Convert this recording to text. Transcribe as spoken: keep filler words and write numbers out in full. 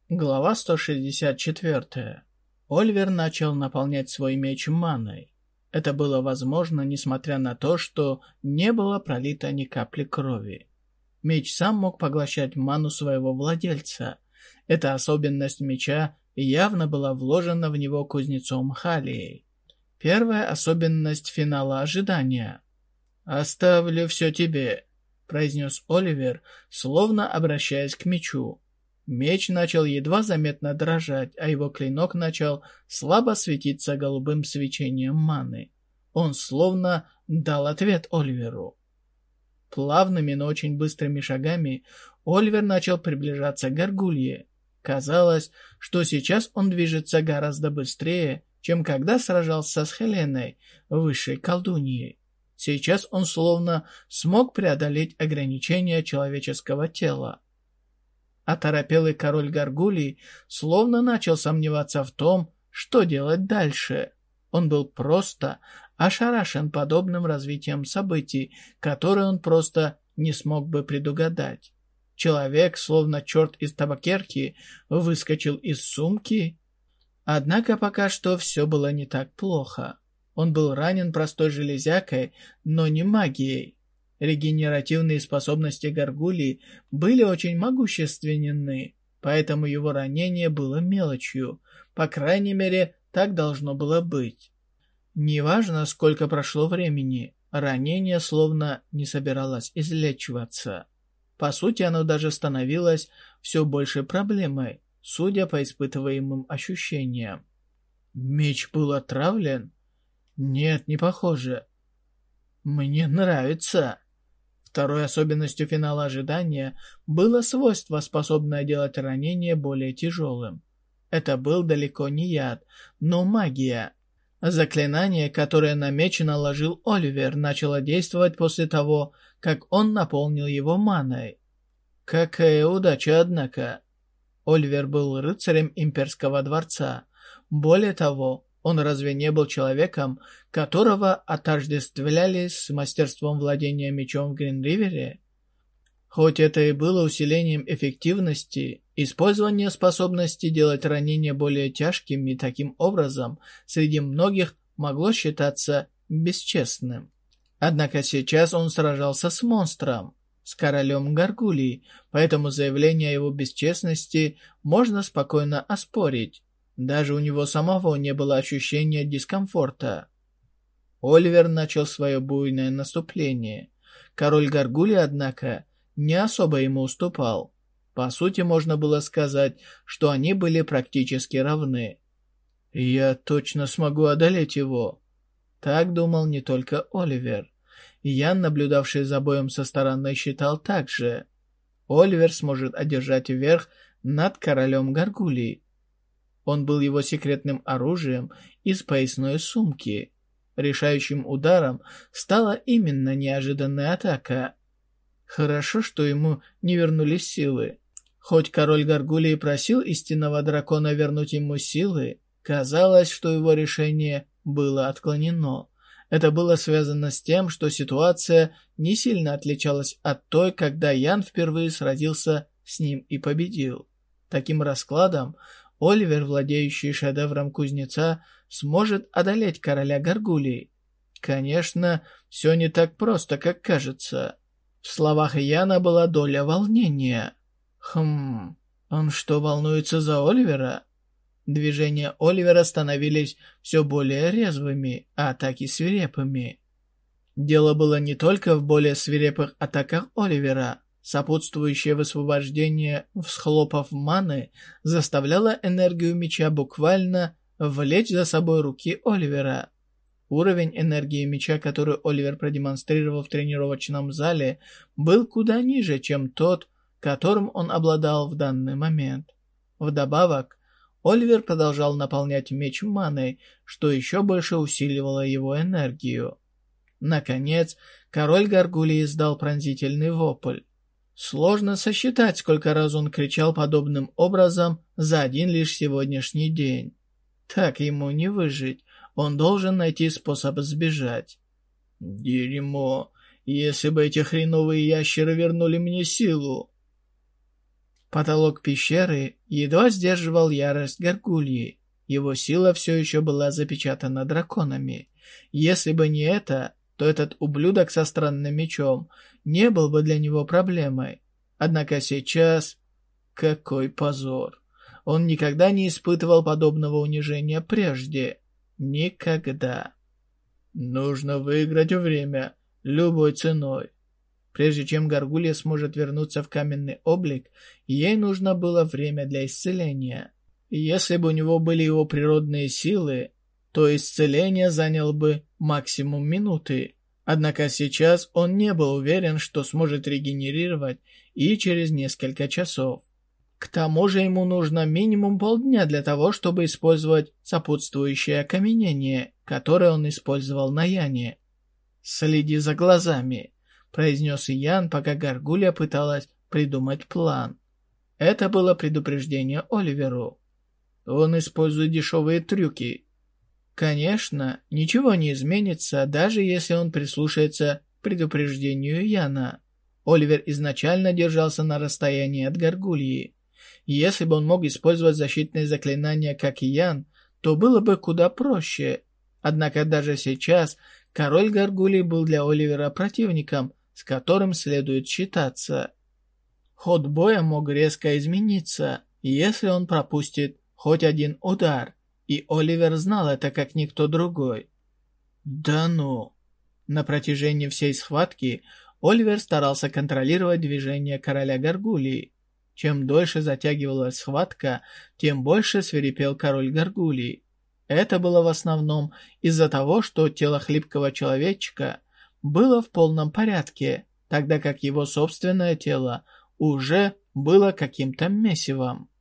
Глава сто шестьдесят четыре. Оливер начал наполнять свой меч маной. Это было возможно, несмотря на то, что не было пролито ни капли крови. Меч сам мог поглощать ману своего владельца. Эта особенность меча явно была вложена в него кузнецом Халией. Первая особенность финала ожидания. «Оставлю все тебе», — произнес Оливер, словно обращаясь к мечу. Меч начал едва заметно дрожать, а его клинок начал слабо светиться голубым свечением маны. Он словно дал ответ Оливеру. Плавными, но очень быстрыми шагами Оливер начал приближаться к Гаргулье. Казалось, что сейчас он движется гораздо быстрее, чем когда сражался с Хеленой, высшей колдуньей. Сейчас он словно смог преодолеть ограничения человеческого тела. Оторопелый король Гаргулий словно начал сомневаться в том, что делать дальше. Он был просто ошарашен подобным развитием событий, которые он просто не смог бы предугадать. Человек, словно черт из табакерки, выскочил из сумки. Однако пока что все было не так плохо. Он был ранен простой железякой, но не магией. Регенеративные способности Гаргулии были очень могущественны, поэтому его ранение было мелочью. По крайней мере, так должно было быть. Неважно, сколько прошло времени, ранение словно не собиралось излечиваться. По сути, оно даже становилось все большей проблемой, судя по испытываемым ощущениям. Меч был отравлен? Нет, не похоже. Мне нравится. Второй особенностью финала ожидания было свойство, способное делать ранение более тяжелым. Это был далеко не яд, но магия. Заклинание, которое на меч наложил Оливер, начало действовать после того, как он наполнил его маной. Какая удача, однако. Оливер был рыцарем имперского дворца. Более того, он разве не был человеком, которого отождествляли с мастерством владения мечом в Гринривере? Хоть это и было усилением эффективности, использование способности делать ранения более тяжкими таким образом среди многих могло считаться бесчестным. Однако сейчас он сражался с монстром, с королем Гаргулии, поэтому заявление о его бесчестности можно спокойно оспорить. Даже у него самого не было ощущения дискомфорта. Оливер начал свое буйное наступление. Король Гаргулии, однако, не особо ему уступал. По сути, можно было сказать, что они были практически равны. «Я точно смогу одолеть его». Так думал не только Оливер. Ян, наблюдавший за боем со стороны, считал так же. Оливер сможет одержать верх над королем Гаргулии. Он был его секретным оружием из поясной сумки. Решающим ударом стала именно неожиданная атака. Хорошо, что ему не вернулись силы. Хоть король Гаргулии просил истинного дракона вернуть ему силы, казалось, что его решение было отклонено. Это было связано с тем, что ситуация не сильно отличалась от той, когда Ян впервые сразился с ним и победил. Таким раскладом Оливер, владеющий шедевром кузнеца, сможет одолеть короля Гаргулии. Конечно, все не так просто, как кажется. В словах Яна была доля волнения. Хм, он что, волнуется за Оливера? Движения Оливера становились все более резвыми, а атаки свирепыми. Дело было не только в более свирепых атаках Оливера. Сопутствующее высвобождение всхлопов маны заставляло энергию меча буквально влечь за собой руки Оливера. Уровень энергии меча, который Оливер продемонстрировал в тренировочном зале, был куда ниже, чем тот, которым он обладал в данный момент. Вдобавок, Оливер продолжал наполнять меч маной, что еще больше усиливало его энергию. Наконец, король Гаргулии издал пронзительный вопль. Сложно сосчитать, сколько раз он кричал подобным образом за один лишь сегодняшний день. Так ему не выжить, он должен найти способ сбежать. Дерьмо, если бы эти хреновые ящеры вернули мне силу. Потолок пещеры едва сдерживал ярость горгульи. Его сила все еще была запечатана драконами. Если бы не это, то этот ублюдок со странным мечом не был бы для него проблемой. Однако сейчас... Какой позор! Он никогда не испытывал подобного унижения прежде. Никогда. Нужно выиграть время, любой ценой. Прежде чем горгулья сможет вернуться в каменный облик, ей нужно было время для исцеления. Если бы у него были его природные силы, то исцеление заняло бы максимум минуты. Однако сейчас он не был уверен, что сможет регенерировать и через несколько часов. К тому же ему нужно минимум полдня для того, чтобы использовать сопутствующее окаменение, которое он использовал на Яне. «Следи за глазами», — произнес Ян, пока горгулья пыталась придумать план. Это было предупреждение Оливеру. Он использует дешевые трюки. Конечно, ничего не изменится, даже если он прислушается к предупреждению Яна. Оливер изначально держался на расстоянии от горгульи. Если бы он мог использовать защитные заклинания, как и Ян, то было бы куда проще. Однако даже сейчас король горгулий был для Оливера противником, с которым следует считаться. Ход боя мог резко измениться, если он пропустит хоть один удар, и Оливер знал это как никто другой. Да ну! На протяжении всей схватки Оливер старался контролировать движение короля горгулии. Чем дольше затягивалась схватка, тем больше свирепел король горгулий. Это было в основном из-за того, что тело хлипкого человечка было в полном порядке, тогда как его собственное тело уже было каким-то месивом.